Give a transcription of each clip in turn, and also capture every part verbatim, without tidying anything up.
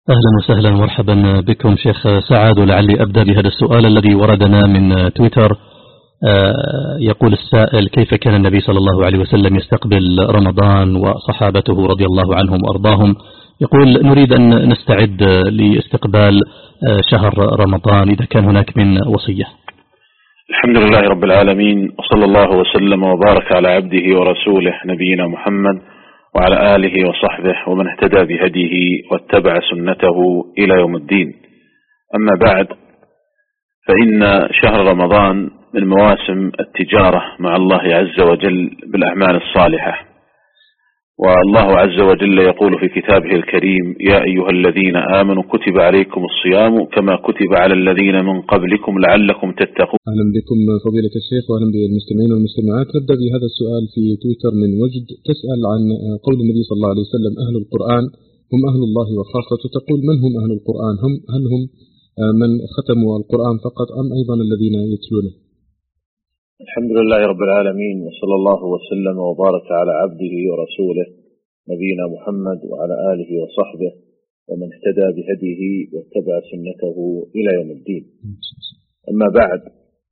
أهلا وسهلا ومرحبا بكم شيخ سعد، ولعلي أبدأ بهذا السؤال الذي وردنا من تويتر. يقول السائل: كيف كان النبي صلى الله عليه وسلم يستقبل رمضان وصحابته رضي الله عنهم وأرضاهم؟ يقول: نريد أن نستعد لاستقبال شهر رمضان، إذا كان هناك من وصية. الحمد لله رب العالمين، وصلى الله وسلم وبارك على عبده ورسوله نبينا محمد وعلى آله وصحبه ومن اهتدى بهديه واتبع سنته إلى يوم الدين. أما بعد، فإن شهر رمضان من مواسم التجارة مع الله عز وجل بالأعمال الصالحة، والله عز وجل يقول في كتابه الكريم: يا أيها الذين آمنوا كتب عليكم الصيام كما كتب على الذين من قبلكم لعلكم تتقون. أهلا بكم فضيلة الشيخ وأهلا بالمستمعين والمستمعات. نبدأ بهذا السؤال في تويتر من وجد، تسأل عن قول النبي صلى الله عليه وسلم: أهل القرآن هم أهل الله وخاصته. تقول: من هم أهل القرآن؟ هم هل هم من ختموا القرآن فقط أم أيضا الذين يتلونه؟ الحمد لله رب العالمين، وصلى الله وسلم وبارك على عبده ورسوله نبينا محمد وعلى آله وصحبه ومن اهتدى بهديه واتبع سنته إلى يوم الدين. أما بعد،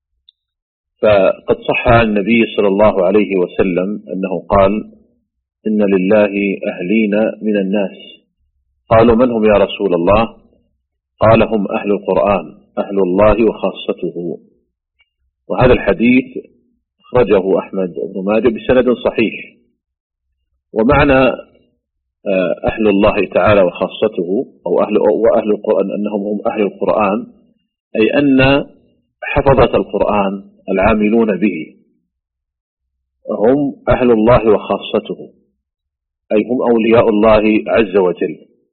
فقد صح عن النبي صلى الله عليه وسلم أنه قال: إن لله أهلين من الناس. قالوا: من هم يا رسول الله؟ قال: هم أهل القرآن، أهل الله وخاصته. وهذا الحديث أخرجه أحمد بن ماجه بسند صحيح. ومعنى أهل الله تعالى وخاصته أو أهل وأهل القرآن أنهم هم أهل القرآن، أي أن حفظة القرآن العاملون به هم أهل الله وخاصته، أي هم أولياء الله عز وجل.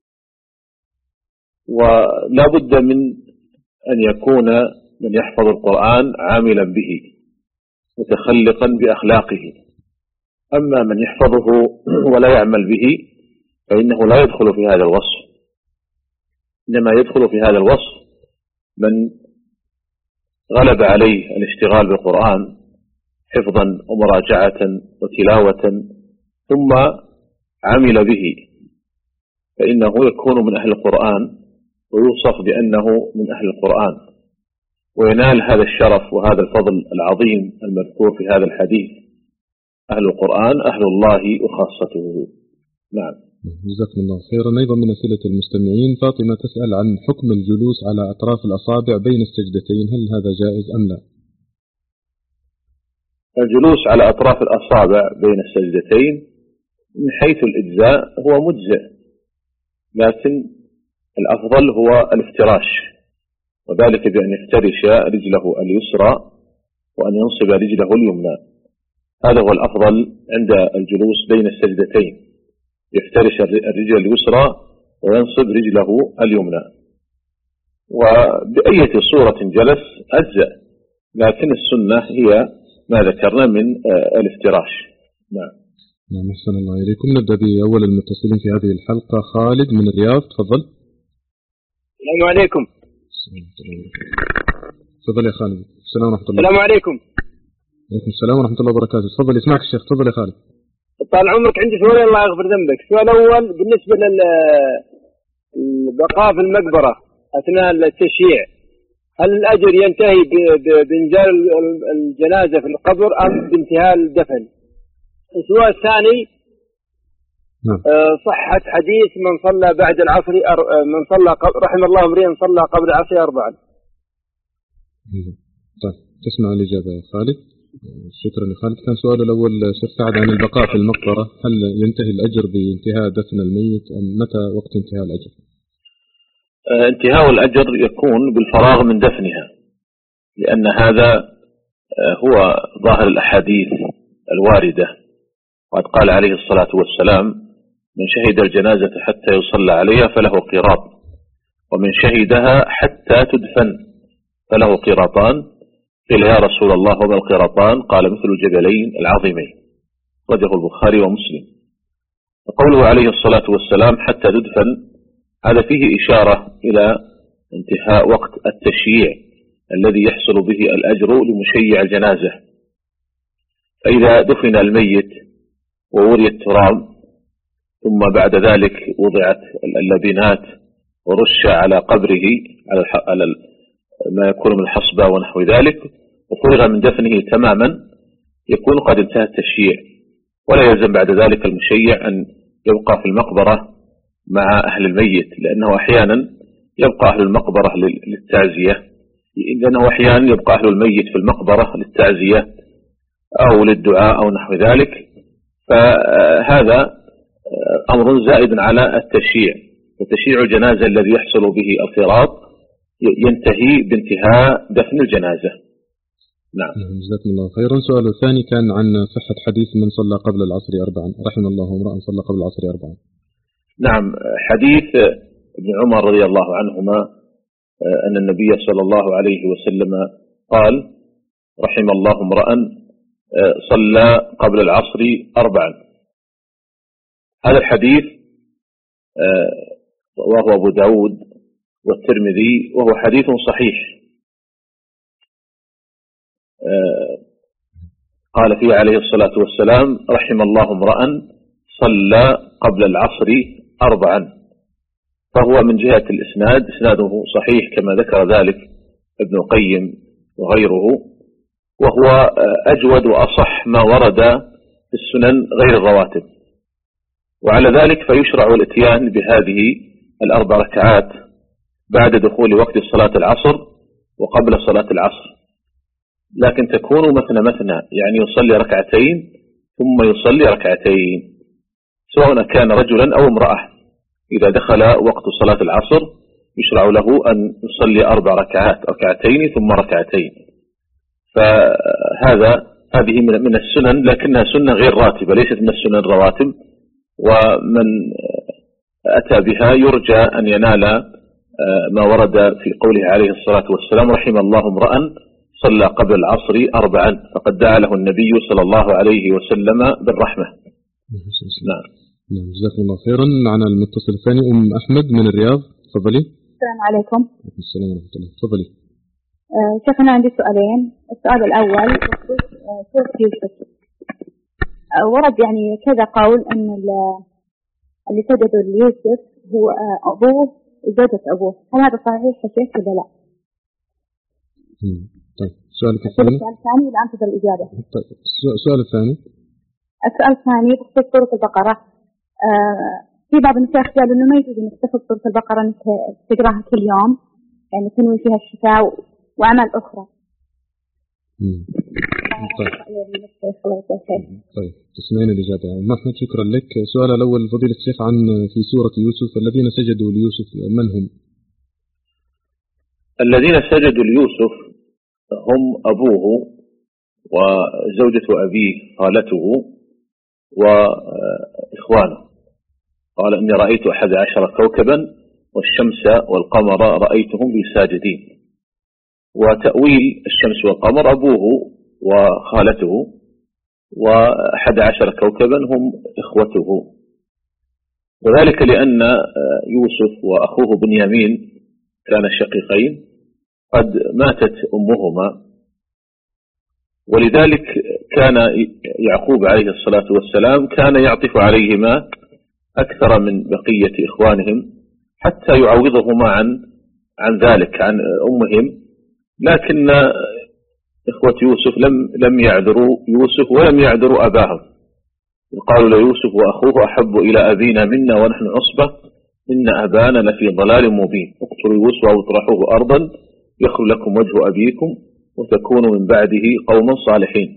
ولا بد من أن يكون من يحفظ القرآن عاملا به متخلقا بأخلاقه. أما من يحفظه ولا يعمل به فإنه لا يدخل في هذا الوصف، إنما يدخل في هذا الوصف من غلب عليه الاشتغال بالقرآن حفظا ومراجعة وتلاوة ثم عمل به، فإنه يكون من أهل القرآن ويوصف بأنه من أهل القرآن، وينال هذا الشرف وهذا الفضل العظيم المذكور في هذا الحديث: أهل القرآن أهل الله وخاصته. نعم، جزاكم الله خيرا. أيضا من أسئلة المستمعين فاطمة تسأل عن حكم الجلوس على أطراف الأصابع بين السجدتين، هل هذا جائز أم لا؟ الجلوس على أطراف الأصابع بين السجدتين من حيث الإجزاء هو مجزئ، لكن الأفضل هو الافتراش، وذلك بأن يفترش رجله اليسرى وأن ينصب رجله اليمنى. هذا هو الأفضل عند الجلوس بين السجدتين، يفترش الرجل اليسرى وينصب رجله اليمنى، وبأية صورة جلس أجزأ، لكن السنة هي ما ذكرنا من الافتراش. نعم. نعم، أحسن الله إليكم. نبدأ بأول المتصلين في هذه الحلقة. خالد من الرياض، تفضل. السلام عليكم. تفضل يا خالد. السلام ورحمة الله. السلام عليكم. عليكم السلام ورحمة الله وبركاته. تفضل، يسمعك الشيخ. تفضل يا خالد. طال عمرك، عندي سؤال الله يغفر ذنبك. السؤال الأول بالنسبة للبقاء في المقبرة أثناء التشييع، هل الأجر ينتهي بإنزال الجنازة في القبر أم بانتهاء الدفن؟ السؤال الثاني: نعم. صحة حديث من صلى بعد العصر من صلى رحم الله امرئ صلى قبل العصر أربعا. طيب، تسمع الإجابة يا خالد. شكرا يا خالد. كان سؤال الأول شيخ سعد عن البقاء في المقبرة، هل ينتهي الأجر بانتهاء دفن الميت أم متى وقت انتهاء الأجر؟ آه انتهاء الأجر يكون بالفراغ من دفنها، لأن هذا آه هو ظاهر الأحاديث الواردة. وقد قال عليه الصلاة والسلام: من شهد الجنازة حتى يصلى عليها فله قيراط، ومن شهدها حتى تدفن فله قيراطان. قيل: يا رسول الله وما القيراطان؟ قال: مثل الجبلين العظيمين. رجه البخاري ومسلم. وقوله عليه الصلاة والسلام حتى تدفن، هذا فيه إشارة إلى انتهاء وقت التشييع الذي يحصل به الأجر لمشيع الجنازة. فإذا دفن الميت ووري التراب ثم بعد ذلك وضعت اللبنات ورش على قبره على, على ما يكون من الحصبة ونحو ذلك وفرغ من دفنه تماما يكون قد انتهى التشييع، ولا يلزم بعد ذلك المشيع أن يبقى في المقبرة مع أهل الميت، لأنه أحيانا يبقى أهل المقبرة للتعزية، لأنه أحيانا يبقى أهل الميت في المقبرة للتعزية أو للدعاء أو نحو ذلك، فهذا أمر زائد على التشييع. وتشييع الجنازة الذي يحصل به الخراط ينتهي بانتهاء دفن الجنازة. نعم. جزاكم الله خيرا. سؤال الثاني كان عن صحة حديث من صلى قبل العصر أربعا، رحم الله امرأ صلى قبل العصر أربعا. نعم، حديث ابن عمر رضي الله عنهما أن النبي صلى الله عليه وسلم قال رحم الله امرأ صلى قبل العصر أربعا. هذا الحديث وهو أبو داود والترمذي وهو حديث صحيح، قال فيه عليه الصلاة والسلام رحم الله امرأ صلى قبل العصر أربعا، فهو من جهة الإسناد إسناده صحيح كما ذكر ذلك ابن القيم وغيره، وهو أجود وأصح ما ورد في السنن غير الرواتب. وعلى ذلك فيشرع الاتيان بهذه الأربع ركعات بعد دخول وقت صلاة العصر وقبل صلاة العصر، لكن تكون مثنى مثنى، يعني يصلي ركعتين ثم يصلي ركعتين، سواء كان رجلا أو امرأة. إذا دخل وقت صلاة العصر يشرع له أن يصلي أربع ركعات، ركعتين ثم ركعتين. فهذا هذه من السنن، لكنها سنة غير راتبة، ليست من السنن الرواتب، ومن أتى بها يرجى أن ينال ما ورد في قوله عليه الصلاة والسلام رحم الله امرأ صلى قبل العصر أربعا، فقد دعا له النبي صلى الله عليه وسلم بالرحمة. نعم. نعم جزاكم الله خيرا. معنا المتصل الثاني أم أحمد من الرياض، تفضلي. السلام عليكم. السلام ورحمة الله، تفضلي. آه شيخنا عندي سؤالين. السؤال الأول سورة يوسف، آه ورد يعني كذا قول أن اللي سجدوا ليوسف هو أبوه وزوجة أبوه، هل هذا صحيح يا شيخ ولا لا؟ طيب سؤالك الثاني. السؤال الثاني ولا أنتظر الإجابة؟ طيب السؤال الثاني. السؤال الثاني بخصوص سورة البقرة، آه في بعض المشايخ قالوا إنه ما يجوز إنك تاخذ سورة البقرة إنك تقراها كل يوم، يعني تنوي فيها الشفاء وأعمال أخرى. امم طيب. طيب تسمعين الإجابة يا أم أحمد، شكرا لك. سؤال الأول فضيلة الشيخ عن في سورة يوسف الذين سجدوا ليوسف من هم؟ الذين سجدوا ليوسف هم أبوه وزوجة أبيه خالته وإخوانه. قال إني رأيت أحد عشر كوكبا والشمس والقمر رأيتهم لي ساجدين. وتأويل الشمس والقمر أبوه وخالته، وأحد عشر كوكبا هم إخوته، وذلك لأن يوسف وأخوه بنيامين كان شقيقين قد ماتت أمهما، ولذلك كان يعقوب عليه الصلاة والسلام كان يعطف عليهما أكثر من بقية إخوانهم حتى يعوضهما عن عن ذلك عن أمهم. لكن إخوة يوسف لم لم يعذروا يوسف ولم يعذروا أباهم، قالوا ليوسف وأخوه أحب إلى أبينا منا ونحن عصبة إن أبانا لفي ضلال مبين، اقتلوا يوسف أو اطرحوه أرضا يخل لكم وجه أبيكم وتكونوا من بعده قوما صالحين.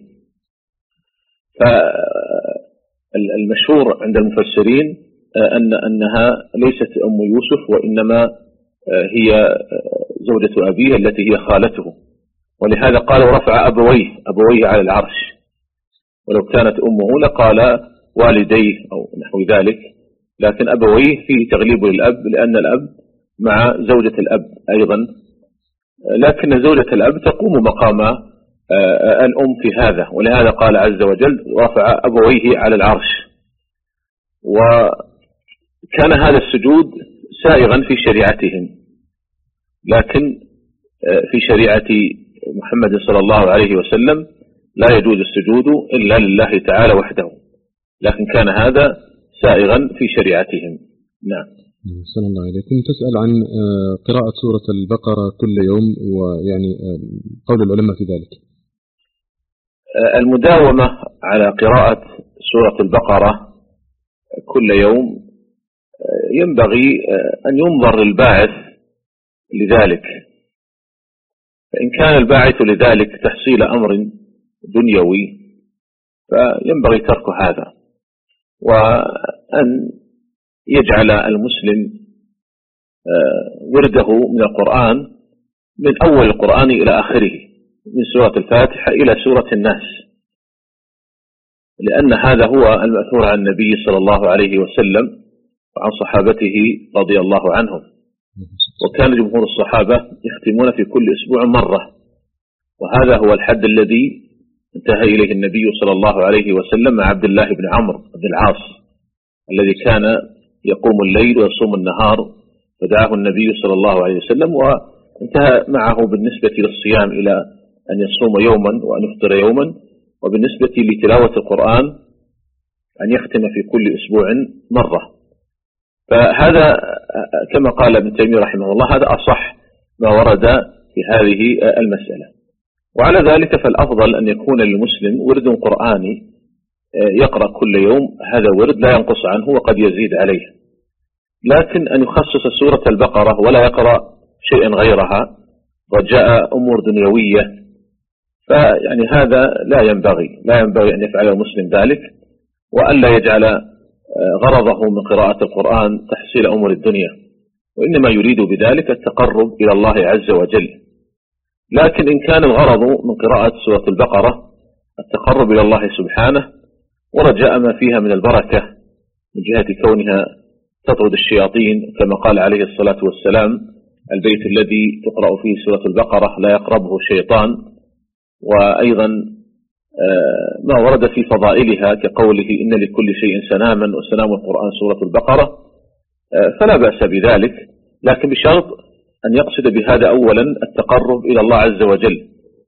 فالمشهور عند المفسرين أن أنها ليست أم يوسف، وإنما هي زوجة أبيه التي هي خالته، ولهذا قال ورفع أبويه أبويه على العرش، ولو كانت أمه لقال والديه أو نحو ذلك، لكن أبويه فيه تغليب للأب لأن الأب مع زوجة الأب أيضا، لكن زوجة الأب تقوم مقام الأم في هذا، ولهذا قال عز وجل ورفع أبويه على العرش. وكان هذا السجود سائغا في شريعتهم، لكن في شريعة محمد صلى الله عليه وسلم لا يجوز السجود إلا لله تعالى وحده، لكن كان هذا سائغا في شريعتهم. نعم. أحسن الله عليكم. تسأل عن قراءة سورة البقرة كل يوم، ويعني قول العلماء في ذلك. المداومة على قراءة سورة البقرة كل يوم ينبغي أن ينظر للباعث لذلك، فإن كان الباعث لذلك تحصيل أمر دنيوي فينبغي ترك هذا، وأن يجعل المسلم ورده من القرآن من أول القرآن إلى آخره، من سورة الفاتحة إلى سورة الناس، لأن هذا هو المأثور عن النبي صلى الله عليه وسلم وعن صحابته رضي الله عنهم. وكان جمهور الصحابة يختمون في كل أسبوع مرة، وهذا هو الحد الذي انتهى إليه النبي صلى الله عليه وسلم مع عبد الله بن عمرو بن العاص الذي كان يقوم الليل ويصوم النهار، فدعاه النبي صلى الله عليه وسلم وانتهى معه بالنسبة للصيام إلى أن يصوم يوما وأن يفطر يوما، وبالنسبة لتلاوة القرآن أن يختم في كل أسبوع مرة. فهذا كما قال ابن تيمية رحمه الله هذا أصح ما ورد في هذه المسألة. وعلى ذلك فالأفضل أن يكون للمسلم ورد قرآني يقرأ كل يوم، هذا ورد لا ينقص عنه وقد يزيد عليه، لكن أن يخصص سورة البقرة ولا يقرأ شيئا غيرها رجاء أمور دنيوية، فيعني هذا لا ينبغي لا ينبغي أن يفعل المسلم ذلك، وأن لا يجعل غرضه من قراءة القرآن تحصيل أمور الدنيا، وإنما يريد بذلك التقرب إلى الله عز وجل. لكن إن كان الغرض من قراءة سورة البقرة التقرب إلى الله سبحانه ورجاء ما فيها من البركة من جهة كونها تطرد الشياطين، كما قال عليه الصلاة والسلام البيت الذي تقرأ فيه سورة البقرة لا يقربه شيطان، وأيضا ما ورد في فضائلها كقوله إن لكل شيء سناما وسنام القرآن سورة البقرة، فلا بأس بذلك، لكن بشرط أن يقصد بهذا أولا التقرب إلى الله عز وجل،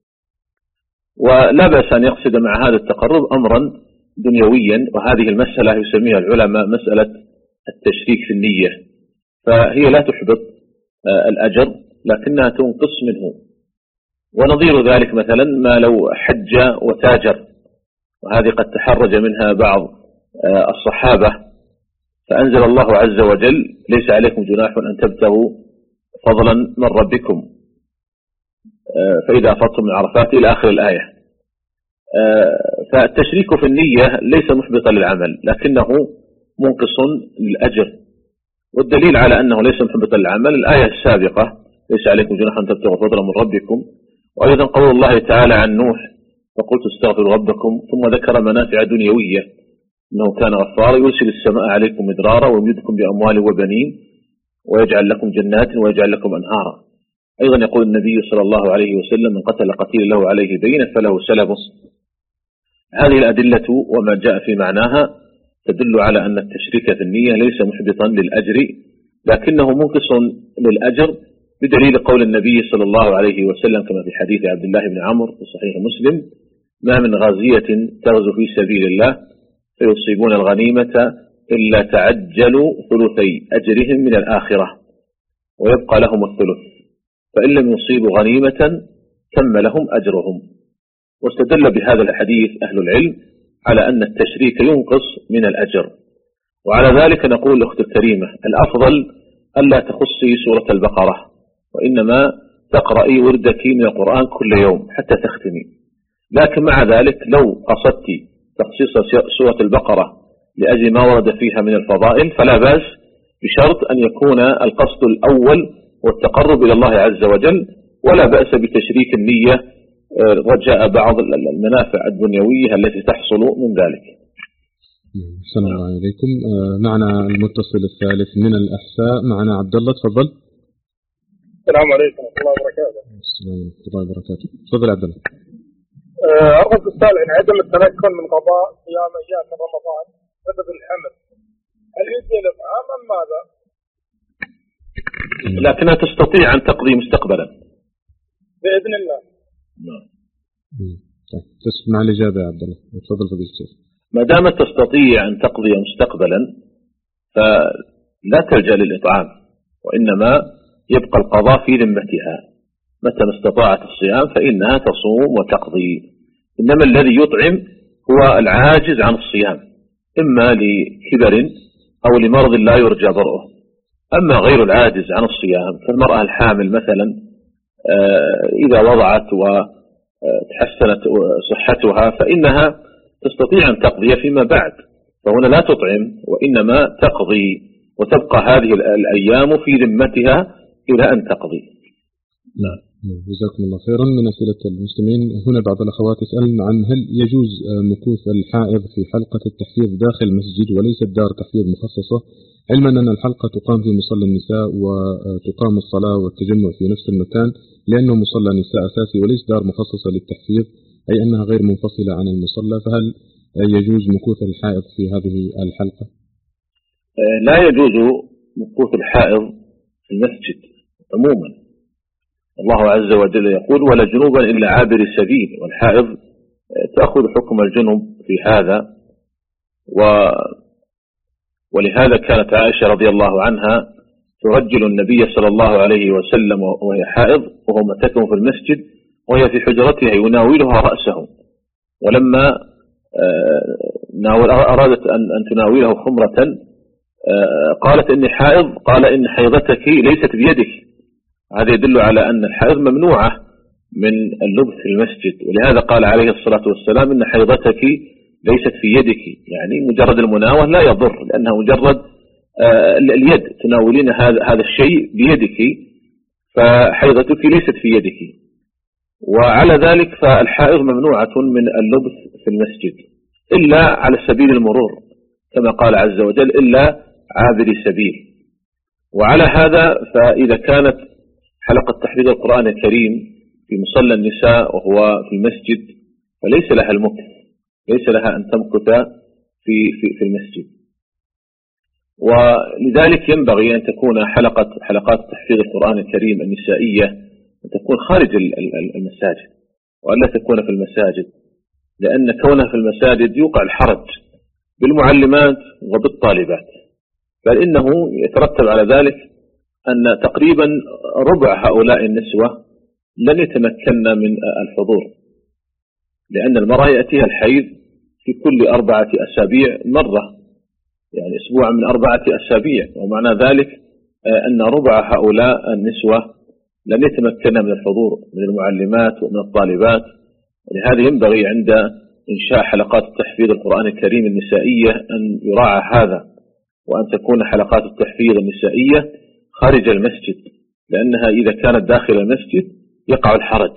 ولا بأس أن يقصد مع هذا التقرب أمرا دنيويا، وهذه المسألة يسميها العلماء مسألة التشريك في النية، فهي لا تحبط الأجر لكنها تنقص منه. ونظير ذلك مثلا ما لو حج وتاجر، وهذه قد تحرج منها بعض الصحابة، فأنزل الله عز وجل ليس عليكم جناح أن تبتغوا فضلا من ربكم فإذا أفضتم من عرفات إلى آخر الآية. فالتشريك في النية ليس محبطا للعمل لكنه منقص للأجر، والدليل على أنه ليس محبطا للعمل الآية السابقة ليس عليكم جناح أن تبتغوا فضلا من ربكم، وأيضا قول الله تعالى عن نوح فقلت استغفروا ربكم، ثم ذكر منافع دنيوية إنه كان غفارا يرسل السماء عليكم مدرارا ويمدكم بأموال وبنين ويجعل لكم جنات ويجعل لكم أنهارا. أيضا يقول النبي صلى الله عليه وسلم من قتل قتيل له عليه دين فله سلبه. هذه الأدلة وما جاء في معناها تدل على أن التشريك في النية ليس محبطا للأجر لكنه منقص للأجر، بدليل قول النبي صلى الله عليه وسلم كما في حديث عبد الله بن عمرو في صحيح مسلم ما من غازية تغزو في سبيل الله فيصيبون الغنيمة إلا تعجلوا ثلثي أجرهم من الآخرة ويبقى لهم الثلث، فإن لم يصيبوا غنيمة تم لهم أجرهم. واستدل بهذا الحديث أهل العلم على أن التشريك ينقص من الأجر. وعلى ذلك نقول أخت الكريمة الأفضل ألا تخصي سورة البقرة، وإنما تقرأي وردك من القرآن كل يوم حتى تختمي. لكن مع ذلك لو قصدت تخصيص سورة البقرة لأجل ما ورد فيها من الفضائل فلا بأس، بشرط أن يكون القصد الأول والتقرب إلى الله عز وجل، ولا بأس بتشريك النية رجاء بعض المنافع الدنيوية التي تحصل من ذلك. السلام عليكم. معنا المتصل الثالث من الأحساء، معنا عبد الله، تفضل. السلام عليكم ورحمة الله وبركاته. السلام ورحمة الله وبركاته. تفضل عبد الله. أرغب السؤال عن عدم التمكن من قضاء صيام أيام من رمضان بسبب الحمل، هل يجزي الإطعام أم ماذا؟ لكنها تستطيع أن تقضي مستقبلا بإذن الله. نعم. طيب تسمع الإجابة يا عبد الله، تفضل فضيلة الشيخ. ما دامت تستطيع أن تقضي مستقبلا لا تلجأ للإطعام، وإنما يبقى القضاء في ذمتها. متى ما استطاعت الصيام فإنها تصوم وتقضي. إنما الذي يطعم هو العاجز عن الصيام، إما لكبر أو لمرض لا يرجى برؤه. أما غير العاجز عن الصيام فالمرأة الحامل مثلا إذا وضعت وتحسنت صحتها فإنها تستطيع أن تقضي فيما بعد، فهنا لا تطعم وإنما تقضي، وتبقى هذه الأيام في ذمتها إلى أن تقضي. لا. جزاكم الله خيرا. من أسئلة المسلمين هنا بعض الأخوات يسألن عن هل يجوز مكوث الحائض في حلقة التحفيظ داخل المسجد وليست دار تحفيظ مخصصة، علما أن الحلقة تقام في مصلى النساء وتقام الصلاة والتجمع في نفس المكان، لأنه مصلى نساء أساسي وليس دار مخصصة للتحفيظ، أي أنها غير منفصلة عن المصلى، فهل يجوز مكوث الحائض في هذه الحلقة؟ لا يجوز مكوث الحائض في المسجد عموما. الله عز وجل يقول: ولا جنوبا إلا عابر سبيل، والحائض تأخذ حكم الجنوب في هذا. و ولهذا كانت عائشة رضي الله عنها ترجل النبي صلى الله عليه وسلم وهي حائض وهو متكم في المسجد وهي في حجرتها يناولها رأسه، ولما أرادت أن تناوله خمرة قالت إني حائض، قال إن حيضتك ليست بيدك. هذا يدل على أن الحائض ممنوعة من اللبث في المسجد، ولهذا قال عليه الصلاة والسلام إن حيضتك ليست في يدك، يعني مجرد المناول لا يضر، لأنها مجرد اليد، تناولين هذا هذا الشيء بيدك، فحيضتك ليست في يدك. وعلى ذلك فالحائض ممنوعة من اللبث في المسجد إلا على سبيل المرور، كما قال عز وجل: إلا عابر سبيل. وعلى هذا فإذا كانت حلقة تحفيظ القرآن الكريم في مصلى النساء وهو في المسجد فليس لها المكث، ليس لها أن تمكث في, في, في المسجد. ولذلك ينبغي أن تكون حلقة حلقات تحفيظ القرآن الكريم النسائية أن تكون خارج المساجد وألا تكون في المساجد، لأن كونها في المساجد يوقع الحرج بالمعلمات وبالطالبات، بل إنه يترتب على ذلك أن تقريبا ربع هؤلاء النسوة لن يتمكن من الحضور، لأن المرأة يأتيها الحيض في كل أربعة أسابيع مرة، يعني أسبوع من أربعة أسابيع، ومعنى ذلك أن ربع هؤلاء النسوة لن يتمكن من الحضور من المعلمات ومن الطالبات. ولهذا ينبغي عند إنشاء حلقات التحفيظ القرآن الكريم النسائية أن يراعى هذا، وأن تكون حلقات التحفيظ النسائية خارج المسجد، لأنها إذا كانت داخل المسجد يقع الحرج،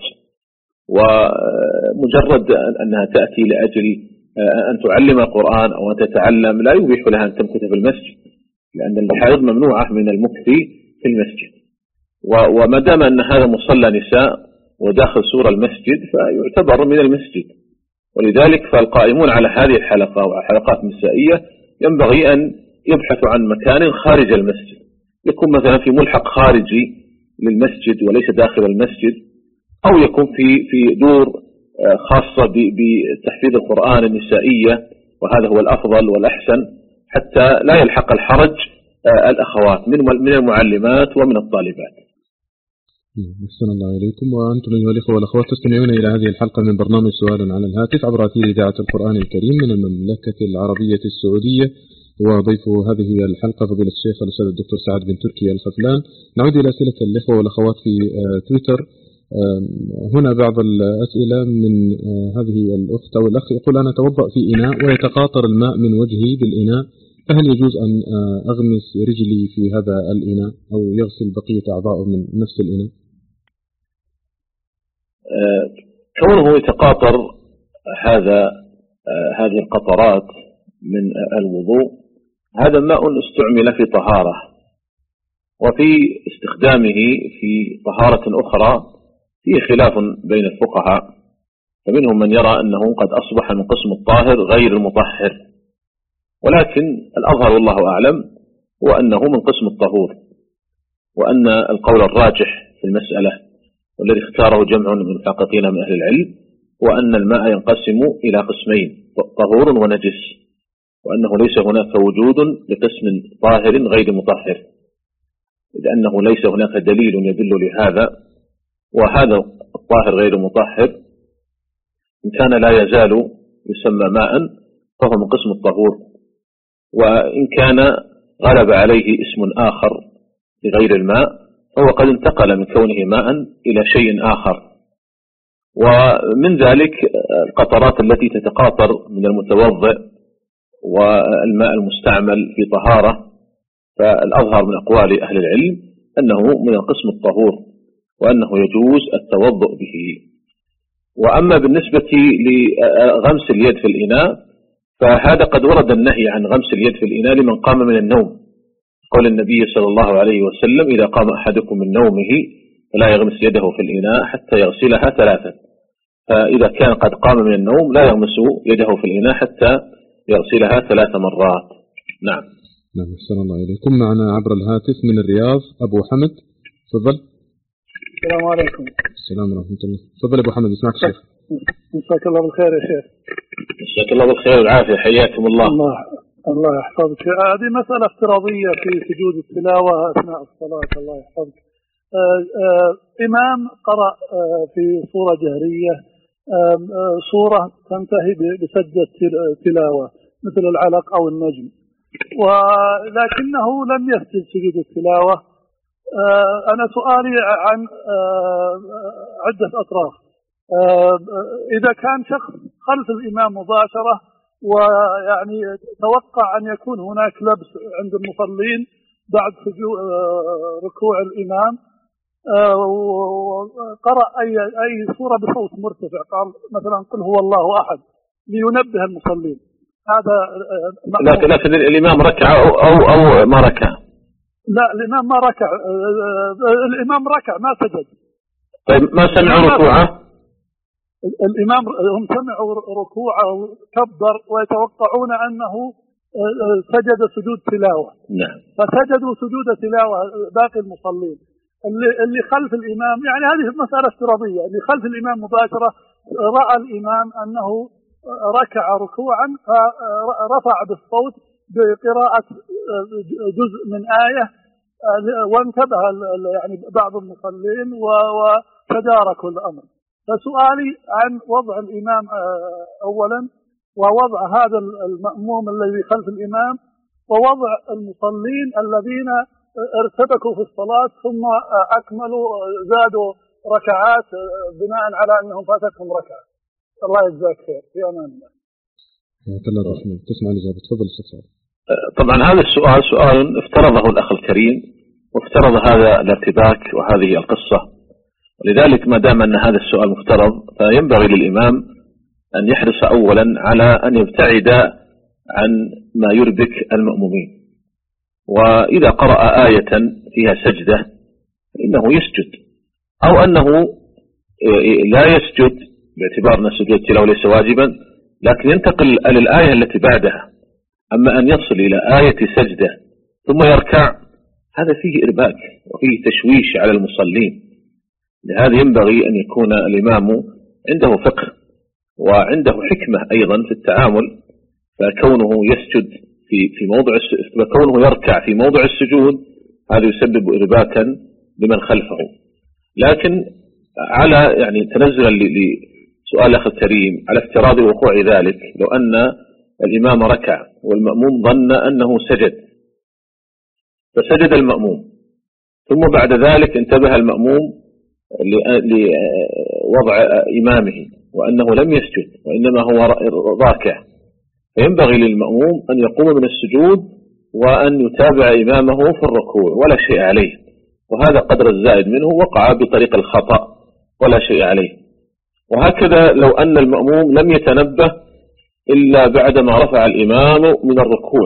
ومجرد أنها تأتي لأجل أن تعلم القرآن أو أن تتعلم لا يبيح لها أن تمكث في المسجد، لأن الحائض ممنوعة من المكث في المسجد. وما دام أن هذا مصلى نساء وداخل سور المسجد فيعتبر من المسجد، ولذلك فالقائمون على هذه الحلقة وحلقات النسائية ينبغي أن يبحثوا عن مكان خارج المسجد، يكون مثلا في ملحق خارجي للمسجد وليس داخل المسجد، أو يكون في في دور خاصة بتحفيظ القرآن النسائية، وهذا هو الأفضل والأحسن حتى لا يلحق الحرج الأخوات من المعلمات ومن الطالبات. أحسن الله إليكم. وأنتم أيها الإخوة والأخوات تستمعون إلى هذه الحلقة من برنامج سؤال على الهاتف عبر أثير إذاعة القرآن الكريم من المملكة العربية السعودية، وضيف هذه الحلقة فضيلة الشيخ الأستاذ الدكتور سعد بن تركي الخذلان. نعود إلى أسئلة الإخوة والأخوات في تويتر. هنا بعض الأسئلة من هذه الأخت أو الأخ يقول: أنا أتوضأ في إناء ويتقاطر الماء من وجهي بالإناء، فهل يجوز أن أغمس رجلي في هذا الإناء أو يغسل بقية أعضائه من نفس الإناء؟ كونه يتقاطر هذا هذه القطرات من الوضوء هذا ماء استعمل في طهارة، وفي استخدامه في طهارة أخرى فيه خلاف بين الفقهاء، فمنهم من يرى أنه قد أصبح من قسم الطاهر غير المطهر، ولكن الأظهر والله أعلم هو أنه من قسم الطهور، وأن القول الراجح في المسألة والذي اختاره جمع من المحققين من أهل العلم هو أن الماء ينقسم إلى قسمين: طهور ونجس. وأنه ليس هناك وجود لقسم طاهر غير مطهر، لأنه ليس هناك دليل يدل لهذا، وهذا الطاهر غير مطهر إن كان لا يزال يسمى ماء فهو من قسم الطهور، وإن كان غلب عليه اسم آخر لغير الماء فهو قد انتقل من كونه ماء إلى شيء آخر. ومن ذلك القطرات التي تتقاطر من المتوضئ والماء المستعمل في طهارة، فالأظهر من أقوال أهل العلم أنه من القسم الطهور وأنه يجوز التوضؤ به. وأما بالنسبة لغمس اليد في الإناء فهذا قد ورد النهي عن غمس اليد في الإناء لمن قام من النوم، قول النبي صلى الله عليه وسلم: إذا قام أحدكم من نومه فلا يغمس يده في الإناء حتى يغسلها ثلاثا. فإذا كان قد قام من النوم لا يغمس يده في الإناء حتى يغسلها ثلاث مرات. نعم. نعم، أحسن الله إليكم. معنا عبر الهاتف من الرياض أبو حمد، تفضل. السلام عليكم. السلام ورحمة الله. تفضل أبو حمد، اسمعك شيخ. مساك الله بالخير يا شيخ. مساك الله بالخير والعافية، حياكم الله. الله الله يحفظك. هذه مسألة افتراضية في سجود التلاوة أثناء الصلاة. الله يحفظك. آآ آآ إمام قرأ في صورة جهرية صورة تنتهي بسجدة تلاوة مثل العلق أو النجم، ولكنه لم يسجد سجود التلاوة. أنا سؤالي عن عدة أطراف. إذا كان شخص خلف الإمام مباشرة ويعني توقع أن يكون هناك لبس عند المصلين بعد ركوع الإمام، وقرأ أي أي سورة بصوت مرتفع، قال مثلا قل هو الله أحد لينبه المصلين، هذا لكن لكن الإمام ركع أو أو, أو ما ركع؟ لا، الإمام ما ركع. الإمام ركع ما سجد. طيب ما سمعوا ركوعه؟ الإمام هم سمعوا ركوعه كبر ويتوقعون أنه سجد سجود تلاوة. نعم. فسجدوا سجود تلاوة باقي المصلين. اللي اللي خلف الإمام، يعني هذه مسألة افتراضية، اللي خلف الإمام مباشرة رأى الإمام أنه ركع ركوعا فرفع بالصوت بقراءة جزء من آية، وانتبه يعني بعض المصلين وتداركوا الأمر. فسؤالي عن وضع الإمام أولا، ووضع هذا المأموم الذي خلف الإمام، ووضع المصلين الذين ارتبكوا في الصلاة ثم أكملوا زادوا ركعات بناء على أنهم فاتتهم ركعة. الله يجزاك خير. في أمان الله. الله الرحمن. تسمع الإجابة. تفضل السؤال. طبعا هذا السؤال سؤال افترضه الأخ الكريم، وافترض هذا الارتباك وهذه القصة، ولذلك ما دام أن هذا السؤال مفترض فينبغي للإمام أن يحرص أولا على أن يبتعد عن ما يربك المأمومين. وإذا قرأ آية فيها سجدة فإنه يسجد، أو أنه لا يسجد باعتبار أن سجود التلاوة ليس واجبا، لكن ينتقل للآية التي بعدها. أما أن يصل إلى آية سجدة ثم يركع، هذا فيه إرباك وفيه تشويش على المصلين. لهذا ينبغي أن يكون الإمام عنده فقه وعنده حكمة أيضا في التعامل، فكونه يسجد في في موضع فكونه يركع في موضع السجود هذا يسبب إرباكا لمن خلفه. لكن على يعني تنزلا لسؤال الأخ الكريم، على افتراض وقوع ذلك، لو أن الإمام ركع والمأموم ظن أنه سجد فسجد المأموم، ثم بعد ذلك انتبه المأموم لوضع إمامه وأنه لم يسجد وإنما هو راكع، فينبغي للمأموم أن يقوم من السجود وأن يتابع إمامه في الركوع ولا شيء عليه، وهذا قدر الزائد منه وقع بطريق الخطأ ولا شيء عليه. وهكذا لو أن المأموم لم يتنبه إلا بعدما رفع الإمام من الركوع،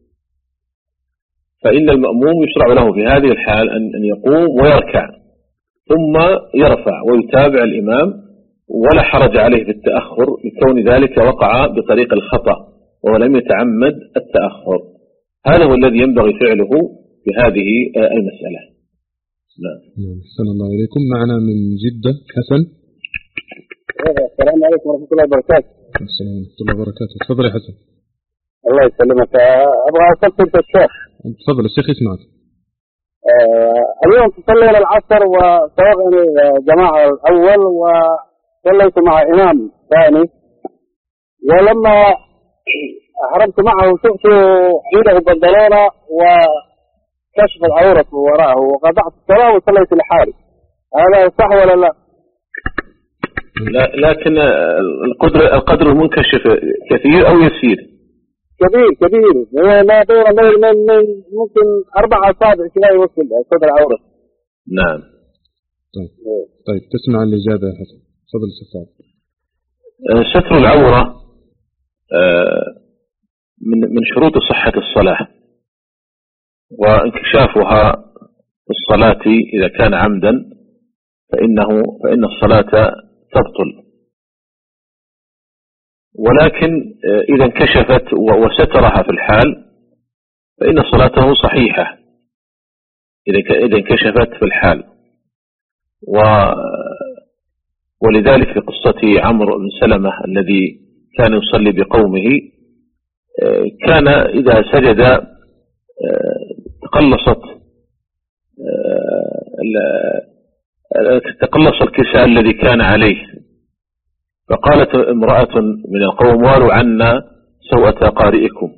فإن المأموم يشرع له في هذه الحال أن يقوم ويركع ثم يرفع ويتابع الإمام، ولا حرج عليه بالتأخر لكون ذلك وقع بطريق الخطأ ولم يتعمد التأخر. هذا هو الذي ينبغي فعله في هذه المسألة. نعم. السلام الله عليكم. معنا من جدة حسن. السلام عليكم ورحمة الله وبركاته. السلام ورحمة الله وبركاته. تفضل يا حسن. الله يسلمك. أبغى أستفسر في الشيخ. تفضل الشيخ يسمعك. آه اليوم صلينا العصر وسبقني جماعة الأول وصليت مع إمام ثاني، ولما أحرمت معه شفت حيله بنطلونه وكشف العورة وراءه وقطعت الصلاة وصليت لحالي، هذا صح ولا لا؟ لا، لكن القدر القدر المنكشف كثير أو يسير؟ كبير كبير، ما بين من ممكن أربع أصابع كذا يوصل صدر العورة. نعم. طيب طيب تسمع الإجابة يا حسن. تفضل الشيخ سعد. ستر العورة من من شروط صحة الصلاة، وانكشافها في الصلاة إذا كان عمدا فإنه فإن الصلاة تبطل، ولكن إذا انكشفت وسترها في الحال فإن صلاته صحيحة إذا انكشفت في الحال. ولذلك في قصة عمرو بن سلمة الذي كان يصلي بقومه، كان إذا سجد تقلصت تقلص الكساء الذي كان عليه، فقالت امرأة من القوم والوا عنا سوءة قارئكم،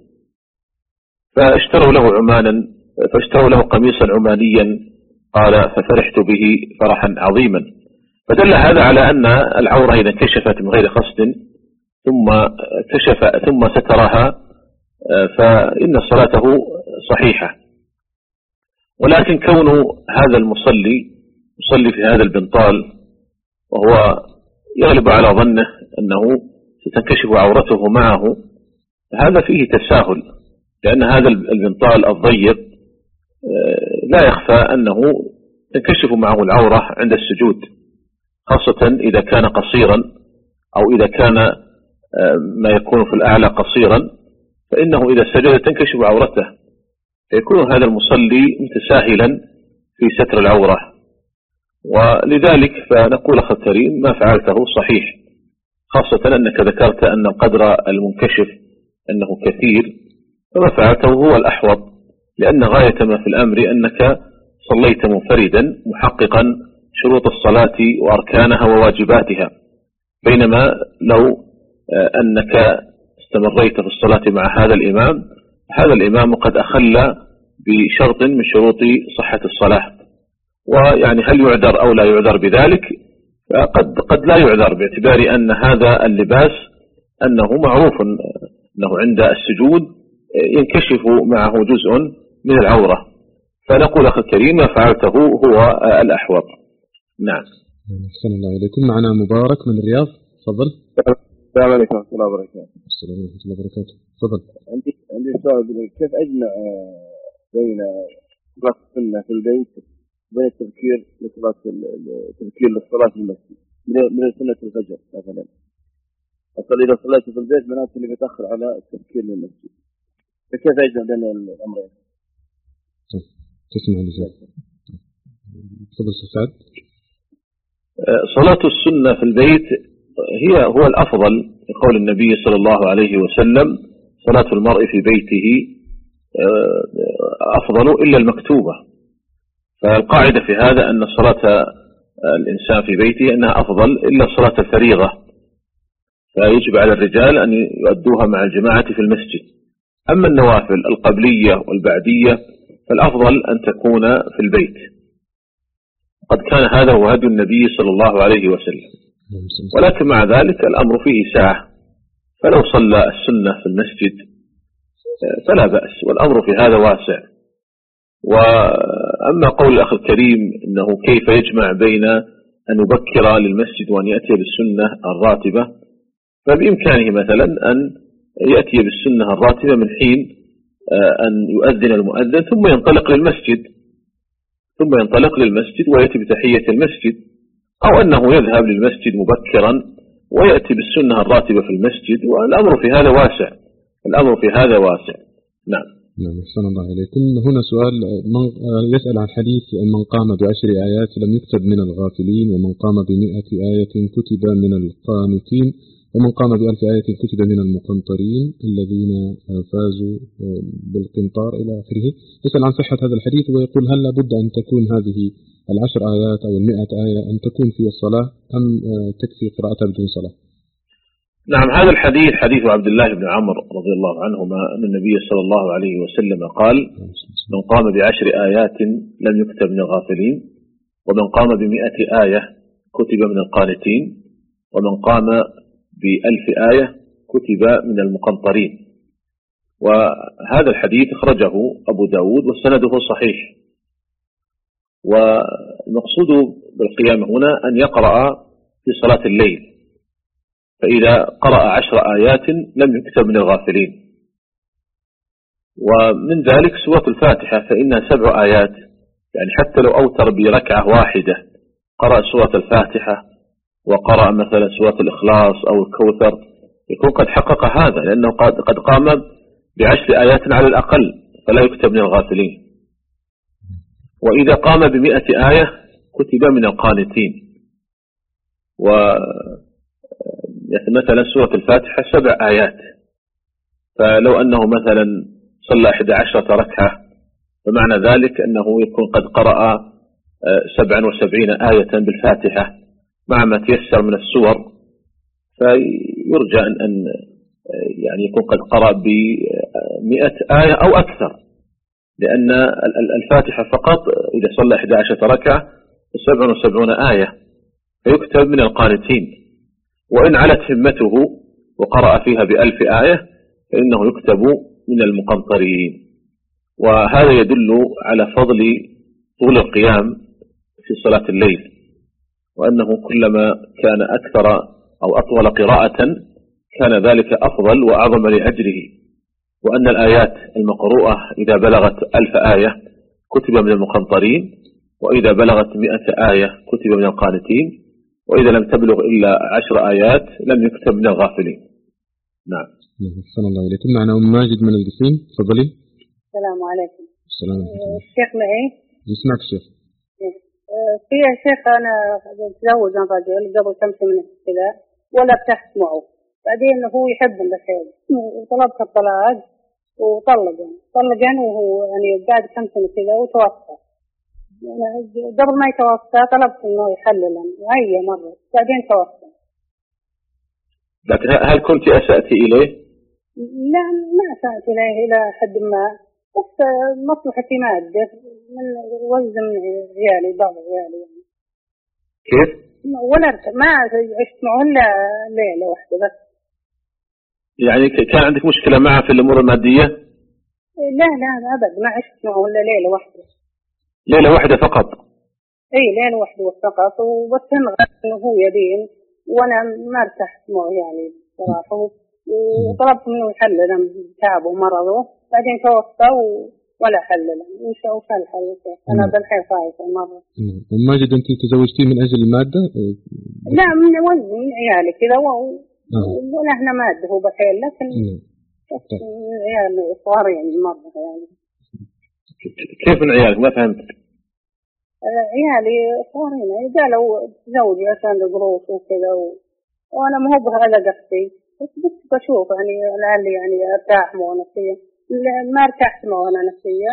فاشتروا له عمانا فاشتروا له قميصا عمانيا، قال ففرحت به فرحا عظيما. فدل هذا على أن العورة إذا انكشفت من غير قصد ثم كشف ثم سترها فإن صلاته صحيحة. ولكن كون هذا المصلي يصلي في هذا البنطال وهو يغلب على ظنه أنه ستنكشف عورته معه، هذا فيه تساهل، لأن هذا البنطال الضيق لا يخفى أنه تنكشف معه العورة عند السجود، خاصة إذا كان قصيرا أو إذا كان ما يكون في الأعلى قصيرا، فإنه إذا سجد تنكشف عورته، فيكون هذا المصلي متساهلا في ستر العورة. ولذلك فنقول أخي الكريم ما فعلته صحيح، خاصة أنك ذكرت أن القدر المنكشف أنه كثير، فما فعلته هو الأحوط، لأن غاية ما في الأمر أنك صليت منفردا محققا شروط الصلاة وأركانها وواجباتها، بينما لو أنك استمريت في الصلاة مع هذا الإمام، هذا الإمام قد أخل بشرط من شروط صحة الصلاة، ويعني هل يعذر أو لا يعذر بذلك؟ قد قد لا يعذر، باعتبار أن هذا اللباس أنه معروف أنه عند السجود ينكشف معه جزء من العورة، فنقول أخي الكريم ما فعلته هو الأحوط. نعم. أحسن الله إليكم. معنا مبارك من الرياض، تفضل. السلام عليكم ورحمة الله وبركاته. السلام عليكم ورحمة الله وبركاته. تفضل. عندي عندي سؤال، كيف أجمع بين صلاة السنة في البيت وبين التذكير لصلاة التذكير للصلاة في المسجد من سنة الفجر مثلا؟ أصلي إذا صليت في البيت معناته اللي بتأخر على التذكير للمسجد، فكيف أجمع بين الأمرين؟ تسمع الإجابة. تفضل سعد. صلاة السنة في البيت هي هو الأفضل، لقول النبي صلى الله عليه وسلم صلاة المرء في بيته أفضل إلا المكتوبة، فالقاعدة في هذا أن صلاة الإنسان في بيته أنها أفضل إلا صلاة الفريضة، فيجب على الرجال أن يؤدوها مع الجماعة في المسجد. أما النوافل القبلية والبعدية فالأفضل أن تكون في البيت، قد كان هذا هو هدي النبي صلى الله عليه وسلم. ولكن مع ذلك الأمر فيه سعة، فلو صلى السنة في المسجد فلا بأس، والأمر في هذا واسع. وأما قول الأخ الكريم أنه كيف يجمع بين أن يبكر للمسجد وأن يأتي بالسنة الراتبة، فبإمكانه مثلا أن يأتي بالسنة الراتبة من حين أن يؤذن المؤذن ثم ينطلق للمسجد ثم ينطلق للمسجد ويأتي بتحية المسجد، أو أنه يذهب للمسجد مبكرا ويأتي بالسنة الراتبة في المسجد، والأمر في هذا واسع الأمر في هذا واسع. نعم. نعم. أحسن الله إليكم. هنا سؤال يسأل عن حديث من قام بعشر آيات لم يكتب من الغافلين، ومن قام بمئة آية كتب من القانتين، ومن قام بألف آية كتب من المقنطرين الذين فازوا بالقنطار إلى آخره. يسأل عن صحة هذا الحديث ويقول هل لابد أن تكون هذه العشر آيات أو المئة آية أن تكون في الصلاة أم تكفي قراءتها بدون صلاة؟ نعم، هذا الحديث حديث عبد الله بن عمرو رضي الله عنهما أن النبي صلى الله عليه وسلم قال: من قام بعشر آيات لم يكتب من الغافلين، ومن قام بمئة آية كتب من القانتين، ومن قام بألف آية كتب من المقنطرين. وهذا الحديث أخرجه أبو داود وسنده صحيح. والمقصود بالقيام هنا أن يقرأ في صلاة الليل، فإذا قرأ عشر آيات لم يكتب من الغافلين. ومن ذلك سورة الفاتحة فإنها سبع آيات، يعني حتى لو أوتر بركعة واحدة قرأ سورة الفاتحة وقرأ مثلا سورة الإخلاص أو الكوثر يكون قد حقق هذا، لأنه قد قام بعشر آيات على الأقل، فلا يكتب من الغافلين. وإذا قام بمئة آية كتب من القانتين. ومثلا سورة الفاتحة سبع آيات، فلو أنه مثلا صلى أحد عشرة ركعة فمعنى ذلك أنه يكون قد قرأ سبعا وسبعين آية بالفاتحة مع ما تيسر من السور، فيرجى أن يعني يكون قد قرأ بمئة آية أو أكثر، لأن الفاتحة فقط إذا صلى أحد عشرة ركعة سبع وسبعون آية فيكتب من القانتين. وإن علت همته وقرأ فيها بألف آية فإنه يكتب من المقنطرين. وهذا يدل على فضل طول القيام في صلاة الليل، وأنه كلما كان أكثر أو أطول قراءة كان ذلك أفضل وأعظم لأجره. وأن الآيات المقروءة إذا بلغت ألف آية كتب من المقنطرين، وإذا بلغت مئة آية كتب من القانتين، وإذا لم تبلغ إلا عشر آيات لم يكتب من الغافلين. نعم. أحسن الله إليكم. معنا أم ماجد من القصيم، تفضلي. السلام عليكم. السلام عليكم. الشيخ معي؟ يسمعك الشيخ. في يا شيخ أنا تزوج من رجل قبل كم سنة كذا ولا ارتحت معه، بعدين هو يحبني بالخير وطلبت الطلاق وطلقني طلقني وهو يعني بعد كم سنة كذا وتوفى. قبل ما يتوفى طلبت إنه يحللني أي مرة، بعدين توفى. لكن هل كنت أسأتي إليه؟ لا ما أسأت إليه إلى حد ما، بس مصلحتي مادة من وزن عيالي بعض عيالي يعني. كيف؟ ولا ما عشت معه إلا ليلة واحدة بس. يعني كان عندك مشكلة معه في الأمور المادية؟ لا لا أبد ما عشت معه إلا ليلة واحدة. ليلة واحدة فقط؟ إيه ليلة واحدة فقط، وبس إنه هو يدين وأنا ما ارتحت معه يعني صراحة، وطلبت منه يحلل تعبه ومرضه، بعدين توفى ولا حلل. وش وش الحل؟ أنا بالحين خايفة مرة. أم ماجد أنت تزوجتي من أجل المادة؟ لا من وزن من عيالي كذا ولا إحنا مادة هو بالحين، لكن عيال صغارين مرة يعني. كيف من عيالك؟ ما فهمت. عيالي صغارين قالوا زوجي عشان الظروف وكذا و... وأنا ما هو بهذا قصدي، بس بس بشوف يعني لعلي يعني ارتاح معه نفسيا. ما ارتحت معه أنا نفسيا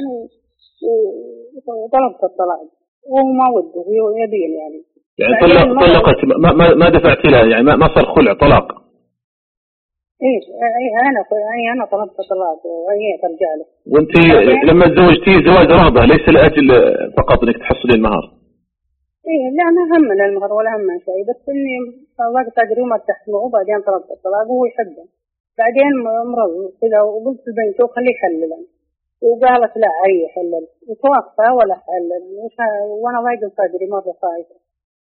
وطلبت الطلاق وهو ما وده هو يدين يعني. يعني طلق طلقت ما ما ما دفعت لها يعني ما ما صار خلع طلاق. إيه أنا يعني أنا طلبت الطلاق وهي ترجع له. وأنت لما تزوجتيه زواج رغبة ليس لأجل فقط إنك تحصلي المهر. إيه لا أنا هم من المهر ولا هم من شيء، بس إني طلقت أدري وما ارتحت معه، وبعدين طلبت الطلاق وهو يحبه. بعدين مرض كذا وقلت لبنته خليه يحلل، وقالت لا أي حلل وتوفى ولا حلل، وأنا ضايق صدري مرة خايفة.